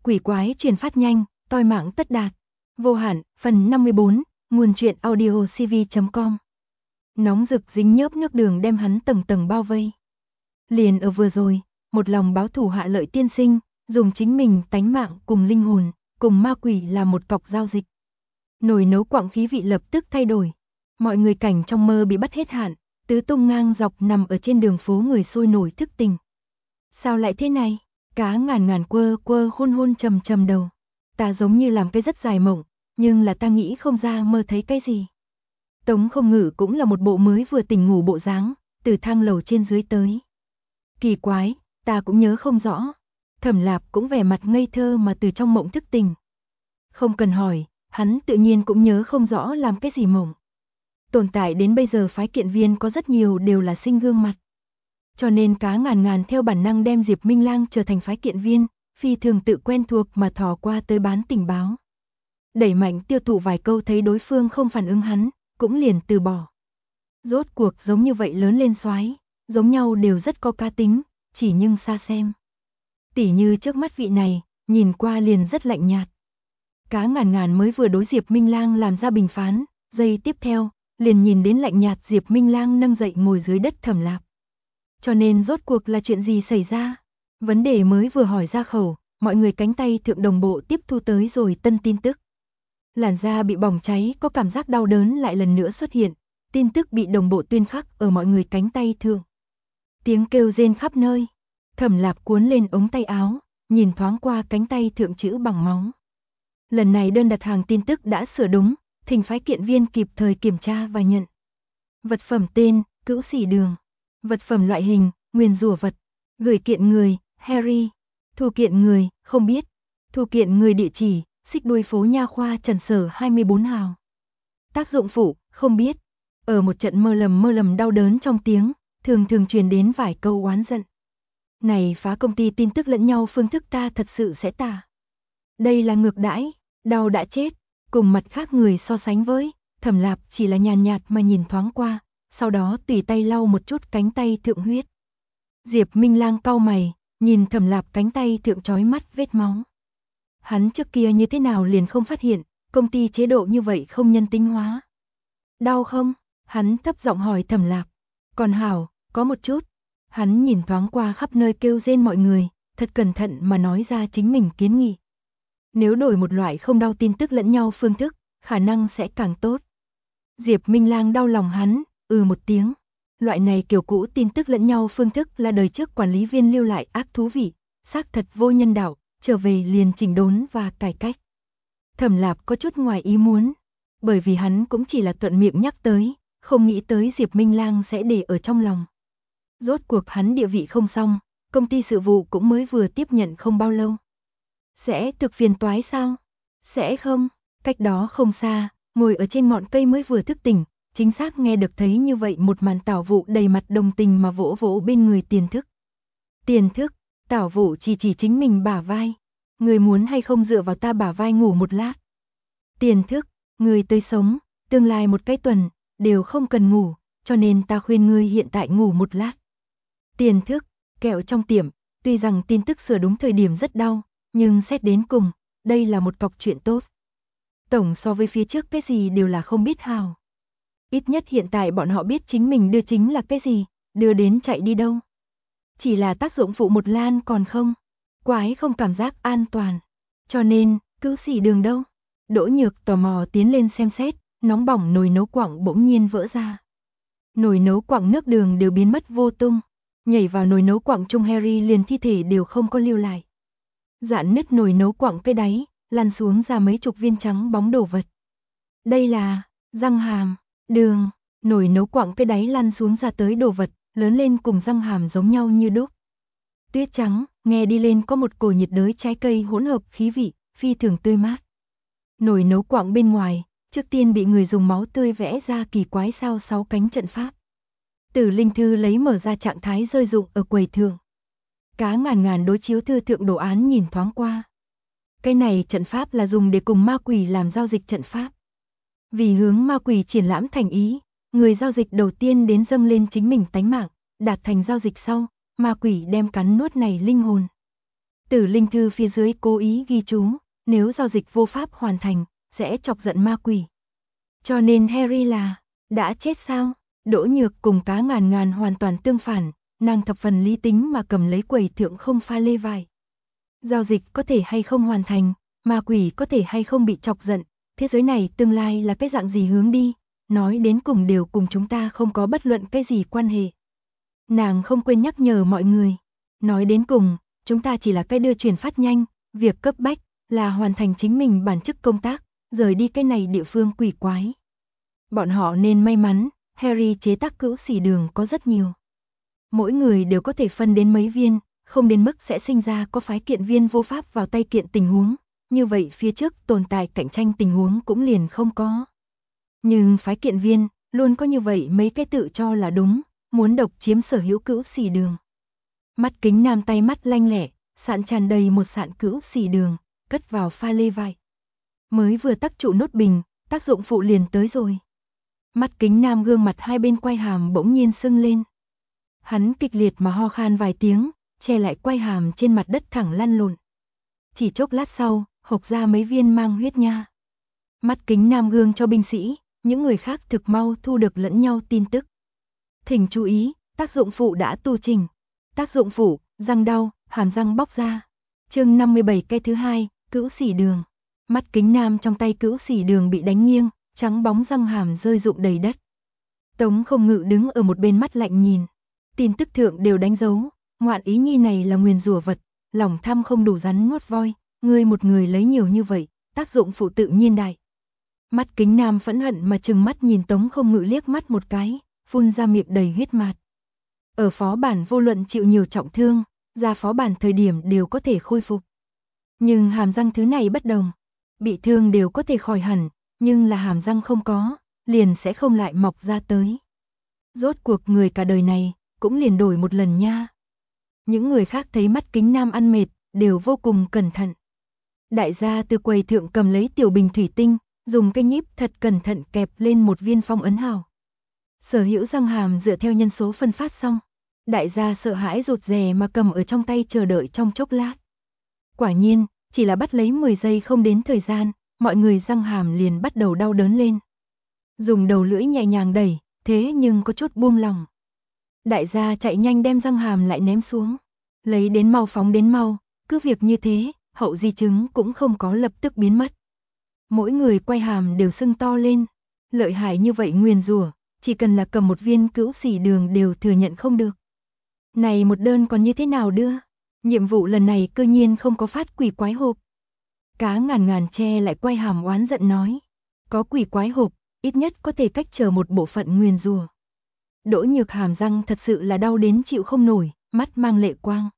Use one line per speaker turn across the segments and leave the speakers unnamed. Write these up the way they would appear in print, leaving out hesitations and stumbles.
quỷ quái truyền phát nhanh, toi mạng tất đạt. Vô hạn, phần 54, nguồn truyện audio cv.com. Nóng rực dính nhớp nước đường đem hắn tầng tầng bao vây. Liền ở vừa rồi, một lòng báo thù hạ lợi tiên sinh, dùng chính mình tánh mạng cùng linh hồn, cùng ma quỷ làm một cọc giao dịch. Nồi nấu quặng khí vị lập tức thay đổi. Mọi người cảnh trong mơ bị bắt hết hạn, tứ tung ngang dọc nằm ở trên đường phố người sôi nổi thức tỉnh. Sao lại thế này? Cá ngàn ngàn quơ quơ hôn hôn trầm trầm đầu. Ta giống như làm cái rất dài mộng, nhưng là ta nghĩ không ra mơ thấy cái gì. Tống Không Ngự cũng là một bộ mới vừa tỉnh ngủ bộ dáng, từ thang lầu trên dưới tới. Kỳ quái, ta cũng nhớ không rõ. Thẩm Lạp cũng vẻ mặt ngây thơ mà từ trong mộng thức tỉnh. Không cần hỏi, hắn tự nhiên cũng nhớ không rõ làm cái gì mộng. Tồn tại đến bây giờ phái kiện viên có rất nhiều đều là sinh gương mặt. Cho nên cá ngàn ngàn theo bản năng đem Diệp Minh Lang trở thành phái kiện viên, phi thường tự quen thuộc mà thò qua tới bán tình báo. Đẩy mạnh tiêu thụ vài câu thấy đối phương không phản ứng hắn, cũng liền từ bỏ. Rốt cuộc giống như vậy lớn lên soái, giống nhau đều rất có cá tính, chỉ nhưng xa xem. Tỉ như trước mắt vị này, nhìn qua liền rất lạnh nhạt. Cá ngàn ngàn mới vừa đối Diệp Minh Lang làm ra bình phán, giây tiếp theo, liền nhìn đến lạnh nhạt Diệp Minh Lang nâng dậy ngồi dưới đất Thẩm Lạp. Cho nên rốt cuộc là chuyện gì xảy ra? Vấn đề mới vừa hỏi ra khẩu, mọi người cánh tay thượng đồng bộ tiếp thu tới rồi tân tin tức. Làn da bị bỏng cháy có cảm giác đau đớn lại lần nữa xuất hiện, tin tức bị đồng bộ tuyên khắc ở mọi người cánh tay thượng. Tiếng kêu rên khắp nơi, Thẩm Lạp cuốn lên ống tay áo, nhìn thoáng qua cánh tay thượng chữ bằng máu. Lần này đơn đặt hàng tin tức đã sửa đúng, thỉnh phái kiện viên kịp thời kiểm tra và nhận. Vật phẩm tên, Cữu Sỉ Đường. Vật phẩm loại hình, nguyền rủa vật. Gửi kiện người, Harry. Thu kiện người, không biết. Thu kiện người địa chỉ, xích đuôi phố Nha Khoa Trần Sở 24 hào. Tác dụng phụ, không biết. Ở một trận mơ lầm đau đớn trong tiếng, thường truyền đến vài câu oán giận. Này phá công ty tin tức lẫn nhau phương thức ta thật sự sẽ tả. Đây là ngược đãi, đau đã chết, cùng mặt khác người so sánh với, Thẩm Lạp chỉ là nhàn nhạt mà nhìn thoáng qua, sau đó tùy tay lau một chút cánh tay thượng huyết. Diệp Minh Lang cau mày, nhìn Thẩm Lạp cánh tay thượng chói mắt vết máu. Hắn trước kia như thế nào liền không phát hiện, công ty chế độ như vậy không nhân tính hóa. Đau không? Hắn thấp giọng hỏi Thẩm Lạp. Còn hảo, có một chút. Hắn nhìn thoáng qua khắp nơi kêu rên mọi người, thật cẩn thận mà nói ra chính mình kiến nghị. Nếu đổi một loại không đau tin tức lẫn nhau phương thức, khả năng sẽ càng tốt. Diệp Minh Lang đau lòng hắn, một tiếng. Loại này kiểu cũ tin tức lẫn nhau phương thức là đời trước quản lý viên lưu lại ác thú vị, xác thật vô nhân đạo, trở về liền chỉnh đốn và cải cách. Thẩm Lạp có chút ngoài ý muốn, bởi vì hắn cũng chỉ là thuận miệng nhắc tới, không nghĩ tới Diệp Minh Lang sẽ để ở trong lòng. Rốt cuộc hắn địa vị không xong, công ty sự vụ cũng mới vừa tiếp nhận không bao lâu. Sẽ thực phiền toái sao? Sẽ không, cách đó không xa, ngồi ở trên ngọn cây mới vừa thức tỉnh, chính xác nghe được thấy như vậy một màn Tảo Vụ đầy mặt đồng tình mà vỗ vỗ bên người Tiền Thức. Tiền Thức, Tảo Vụ chỉ chính mình bả vai. Người muốn hay không dựa vào ta bả vai ngủ một lát? Tiền Thức, người tới sống, tương lai một cái tuần, đều không cần ngủ, cho nên ta khuyên ngươi hiện tại ngủ một lát. Tiền Thức, kẹo trong tiệm, tuy rằng tin tức sửa đúng thời điểm rất đau, nhưng xét đến cùng, đây là một cọc chuyện tốt. Tổng so với phía trước cái gì đều là không biết hào. Ít nhất hiện tại bọn họ biết chính mình đưa chính là cái gì, đưa đến chạy đi đâu. Chỉ là tác dụng phụ một lan còn không. Quái không cảm giác an toàn. Cho nên, Cữu Sỉ Đường đâu? Đỗ Nhược tò mò tiến lên xem xét, nóng bỏng nồi nấu quặng bỗng nhiên vỡ ra. Nồi nấu quặng nước đường đều biến mất vô tung. Nhảy vào nồi nấu quặng chung Harry liền thi thể đều không có lưu lại. Dạn nứt nồi nấu quặng cái đáy, lăn xuống ra mấy chục viên trắng bóng đồ vật. Đây là răng hàm, đường, nồi nấu quặng cái đáy lăn xuống ra tới đồ vật, lớn lên cùng răng hàm giống nhau như đúc. Tuyết trắng, nghe đi lên có một cổ nhiệt đới trái cây hỗn hợp khí vị, phi thường tươi mát. Nồi nấu quặng bên ngoài, trước tiên bị người dùng máu tươi vẽ ra kỳ quái sao 6 cánh trận pháp. Tử Linh Thư lấy mở ra trạng thái rơi dụng ở quầy thượng. Cá ngàn ngàn đối chiếu thư thượng đồ án nhìn thoáng qua. Cái này trận pháp là dùng để cùng ma quỷ làm giao dịch trận pháp. Vì hướng ma quỷ triển lãm thành ý, người giao dịch đầu tiên đến dâng lên chính mình tánh mạng, đạt thành giao dịch sau, ma quỷ đem cắn nuốt này linh hồn. Tử linh thư phía dưới cố ý ghi chú, nếu giao dịch vô pháp hoàn thành, sẽ chọc giận ma quỷ. Cho nên Harry là, đã chết sao? Đỗ Nhược cùng Cá Ngàn Ngàn hoàn toàn tương phản, nàng thập phần lý tính mà cầm lấy quầy thượng không pha lê vải. Giao dịch có thể hay không hoàn thành, ma quỷ có thể hay không bị chọc giận, thế giới này tương lai là cái dạng gì hướng đi, nói đến cùng đều cùng chúng ta không có bất luận cái gì quan hệ. Nàng không quên nhắc nhở mọi người, nói đến cùng, chúng ta chỉ là cái đưa chuyển phát nhanh, việc cấp bách là hoàn thành chính mình bản chức công tác, rời đi cái này địa phương quỷ quái. Bọn họ nên may mắn, Harry chế tác cữu xỉ đường có rất nhiều. Mỗi người đều có thể phân đến mấy viên, không đến mức sẽ sinh ra có phái kiện viên vô pháp vào tay kiện tình huống, như vậy phía trước tồn tại cạnh tranh tình huống cũng liền không có. Nhưng phái kiện viên, luôn có như vậy mấy cái tự cho là đúng, muốn độc chiếm sở hữu cữu xỉ đường. Mắt Kính Nam tay mắt lanh lẹ, sạn tràn đầy một sạn cữu xỉ đường, cất vào pha lê vải. Mới vừa tắc trụ nốt bình, tác dụng phụ liền tới rồi. Mắt Kính Nam gương mặt hai bên quai hàm bỗng nhiên sưng lên. Hắn kịch liệt mà ho khan vài tiếng, che lại quai hàm trên mặt đất thẳng lăn lộn. Chỉ chốc lát sau, hộc ra mấy viên mang huyết nha. Mắt Kính Nam gương cho binh sĩ, những người khác thực mau thu được lẫn nhau tin tức. Thỉnh chú ý, tác dụng phụ đã tu trình. Tác dụng phụ, răng đau, hàm răng bóc ra. Chương 57 cái thứ hai, cữu xỉ đường. Mắt Kính Nam trong tay cữu xỉ đường bị đánh nghiêng, trắng bóng răng hàm rơi rụng đầy đất. Tống Không Ngự đứng ở một bên mắt lạnh nhìn. Tin tức thượng đều đánh dấu, ngoạn ý nhi này là nguyền rủa vật, lòng tham không đủ rắn nuốt voi, ngươi một người lấy nhiều như vậy, tác dụng phụ tự nhiên đại. Mắt Kính Nam phẫn hận mà trừng mắt nhìn Tống Không Ngự liếc mắt một cái, phun ra miệng đầy huyết mạt. Ở phó bản vô luận chịu nhiều trọng thương, ra phó bản thời điểm đều có thể khôi phục. Nhưng hàm răng thứ này bất đồng, bị thương đều có thể khỏi hẳn, nhưng là hàm răng không có, liền sẽ không lại mọc ra tới. Rốt cuộc người cả đời này, cũng liền đổi một lần nha. Những người khác thấy mắt Kính Nam ăn mệt, đều vô cùng cẩn thận. Đại gia từ quầy thượng cầm lấy tiểu bình thủy tinh, dùng cây nhíp thật cẩn thận kẹp lên một viên phong ấn hào. Sở hữu răng hàm dựa theo nhân số phân phát xong. Đại gia sợ hãi rụt rè mà cầm ở trong tay chờ đợi trong chốc lát. Quả nhiên, chỉ là bắt lấy 10 giây không đến thời gian, mọi người răng hàm liền bắt đầu đau đớn lên. Dùng đầu lưỡi nhẹ nhàng đẩy, thế nhưng có chút buông lòng. Đại gia chạy nhanh đem răng hàm lại ném xuống. Lấy đến mau phóng đến mau, cứ việc như thế, hậu di chứng cũng không có lập tức biến mất. Mỗi người quay hàm đều sưng to lên. Lợi hại như vậy nguyền rủa, chỉ cần là cầm một viên cữu xỉ đường đều thừa nhận không được. Này một đơn còn như thế nào đưa? Nhiệm vụ lần này cơ nhiên không có phát quỷ quái hộp. Cá Ngàn Ngàn che lại quay hàm oán giận nói. Có quỷ quái hộp, ít nhất có thể cách trở một bộ phận nguyền rủa. Đỗ Nhược hàm răng thật sự là đau đến chịu không nổi, mắt mang lệ quang.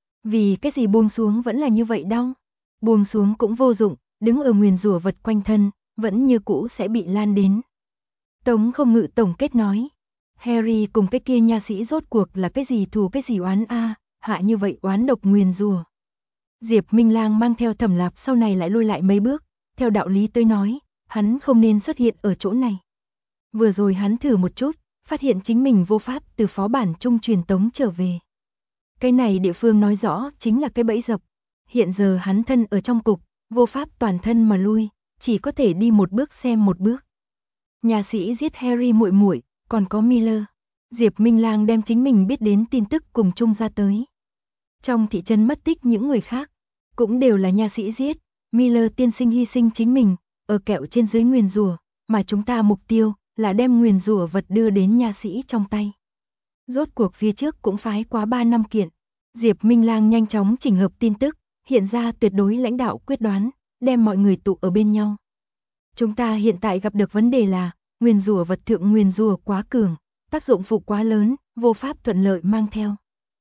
Vì cái gì buông xuống vẫn là như vậy đau? Buông xuống cũng vô dụng, đứng ở nguyền rủa vật quanh thân, vẫn như cũ sẽ bị lan đến. Tống Không Ngự tổng kết nói. Harry cùng cái kia nha sĩ rốt cuộc là cái gì thù cái gì oán a, hạ như vậy oán độc nguyền rủa. Diệp Minh Lang mang theo Thẩm Lạp sau này lại lui lại mấy bước, theo đạo lý tới nói, hắn không nên xuất hiện ở chỗ này. Vừa rồi hắn thử một chút, phát hiện chính mình vô pháp từ phó bản trung truyền tống trở về. Cái này địa phương nói rõ chính là cái bẫy dập. Hiện giờ hắn thân ở trong cục, vô pháp toàn thân mà lui, chỉ có thể đi một bước xem một bước. Nhà sĩ giết Harry muội muội, còn có Miller. Diệp Minh Lang đem chính mình biết đến tin tức cùng chung ra tới. Trong thị trấn mất tích những người khác, cũng đều là nha sĩ giết. Miller tiên sinh hy sinh chính mình, ở kẹo trên dưới nguyền rủa, mà chúng ta mục tiêu là đem nguyền rủa vật đưa đến nha sĩ trong tay. Rốt cuộc phía trước cũng phái quá 3 năm kiện. Diệp Minh Lang nhanh chóng chỉnh hợp tin tức, hiện ra tuyệt đối lãnh đạo quyết đoán, đem mọi người tụ ở bên nhau. Chúng ta hiện tại gặp được vấn đề là, nguyền rủa vật thượng nguyền rủa quá cường, tác dụng phụ quá lớn, vô pháp thuận lợi mang theo.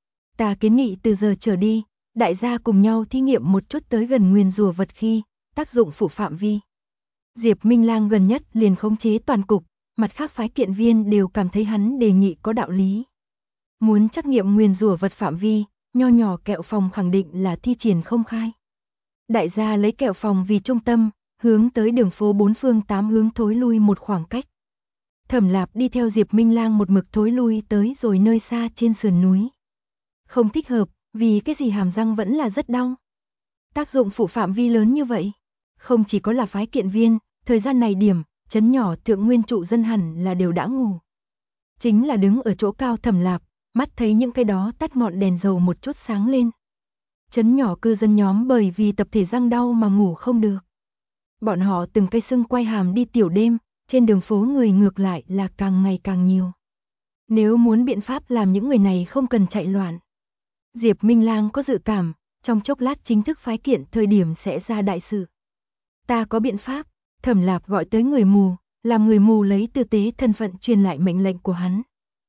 Ta kiến nghị từ giờ trở đi, đại gia cùng nhau thí nghiệm một chút tới gần nguyền rủa vật khi, tác dụng phụ phạm vi. Diệp Minh Lang gần nhất liền khống chế toàn cục, mặt khác phái kiện viên đều cảm thấy hắn đề nghị có đạo lý. Muốn trắc nghiệm nguyền rủa vật phạm vi, nho nhỏ kẹo phòng khẳng định là thi triển không khai. Đại gia lấy kẹo phòng vì trung tâm, hướng tới đường phố 4 phương 8 hướng thối lui một khoảng cách. Thẩm Lạp đi theo Diệp Minh Lang một mực thối lui tới rồi nơi xa trên sườn núi. Không thích hợp, Vì cái gì hàm răng vẫn là rất đau? Tác dụng phụ phạm vi lớn như vậy. Không chỉ có là phái kiện viên, thời gian này điểm, trấn nhỏ Thượng Nguyên trụ dân hẳn là đều đã ngủ. Chính là đứng ở chỗ cao Thẩm Lạp, mắt thấy những cái đó tắt ngọn đèn dầu một chút sáng lên. Trấn nhỏ cư dân nhóm bởi vì tập thể răng đau mà ngủ không được. Bọn họ từng cây sưng quay hàm đi tiểu đêm, trên đường phố người ngược lại là càng ngày càng nhiều. Nếu muốn biện pháp làm những người này không cần chạy loạn. Diệp Minh Lang có dự cảm, trong chốc lát chính thức phái kiện thời điểm sẽ ra đại sự. Ta có biện pháp, Thẩm Lạp gọi tới người mù, làm người mù lấy tư tế thân phận truyền lại mệnh lệnh của hắn.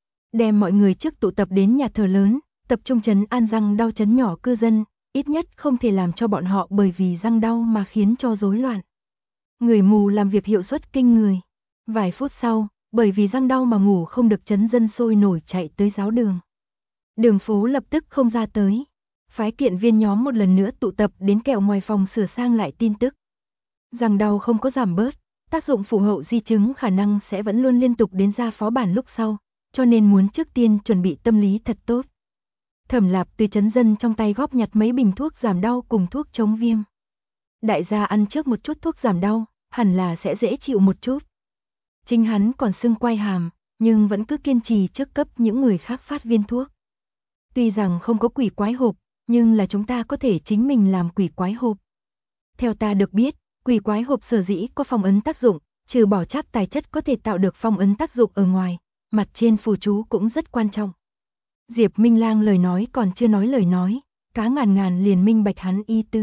Đem mọi người trước tụ tập đến nhà thờ lớn, tập trung trấn an răng đau trấn nhỏ cư dân, ít nhất không thể làm cho bọn họ bởi vì răng đau mà khiến cho rối loạn. Người mù làm việc hiệu suất kinh người. Vài phút sau, bởi vì răng đau mà ngủ không được trấn dân sôi nổi chạy tới giáo đường. Đường phố lập tức không ra tới. Phái kiện viên nhóm một lần nữa tụ tập đến kẹo ngoài phòng sửa sang lại tin tức. Răng đau không có giảm bớt, tác dụng phụ hậu di chứng khả năng sẽ vẫn luôn liên tục đến ra phó bản lúc sau, cho nên muốn trước tiên chuẩn bị tâm lý thật tốt. Thẩm Lạp từ trấn dân trong tay góp nhặt mấy bình thuốc giảm đau cùng thuốc chống viêm. Đại gia ăn trước một chút thuốc giảm đau, hẳn là sẽ dễ chịu một chút. Chính hắn còn sưng quai hàm, nhưng vẫn cứ kiên trì trước cấp những người khác phát viên thuốc. Tuy rằng không có quỷ quái hộp, nhưng là chúng ta có thể chính mình làm quỷ quái hộp. Theo ta được biết, quỷ quái hộp sở dĩ có phong ấn tác dụng, trừ bỏ cháp tài chất có thể tạo được phong ấn tác dụng ở ngoài, mặt trên phù chú cũng rất quan trọng. Diệp Minh Lang lời nói còn chưa nói lời nói, Cá Ngàn Ngàn liền minh bạch hắn ý tứ.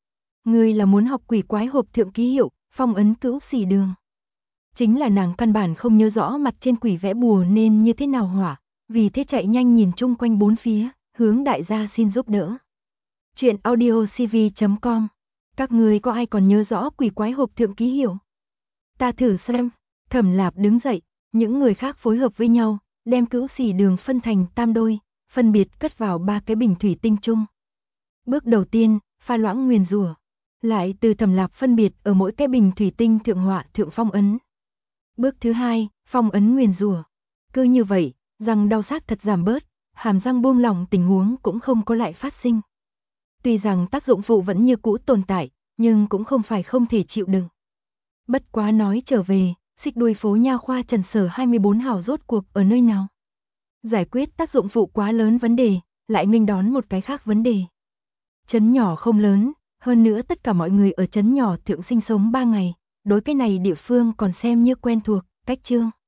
Ngươi là muốn học quỷ quái hộp thượng ký hiệu, phong ấn cữu xỉ đường. Chính là nàng căn bản không nhớ rõ mặt trên quỷ vẽ bùa nên như thế nào hỏa, vì thế chạy nhanh nhìn chung quanh bốn phía, hướng đại gia xin giúp đỡ. Chuyện audiocv.com. Các người có ai còn nhớ rõ quỷ quái hộp thượng ký hiệu? Ta thử xem. Thẩm Lạp đứng dậy, những người khác phối hợp với nhau, đem cữu xỉ đường phân thành tam đôi, phân biệt cất vào 3 cái bình thủy tinh chung. Bước đầu tiên, pha loãng nguyền rủa, lại từ Thẩm Lạp phân biệt ở mỗi cái bình thủy tinh thượng họa thượng phong ấn. Bước thứ hai, phong ấn nguyền rủa. Cứ như vậy, răng đau xác thật giảm bớt, hàm răng buông lỏng tình huống cũng không có lại phát sinh. Tuy rằng tác dụng phụ vẫn như cũ tồn tại, nhưng cũng không phải không thể chịu đựng. Bất quá nói trở về, xích đuôi phố nha khoa Trần Sở 24 hào rốt cuộc ở nơi nào? Giải quyết tác dụng phụ quá lớn vấn đề, lại nghênh đón một cái khác vấn đề. Trấn nhỏ không lớn, hơn nữa tất cả mọi người ở trấn nhỏ thượng sinh sống 3 ngày, đối cái này địa phương còn xem như quen thuộc, cách chương.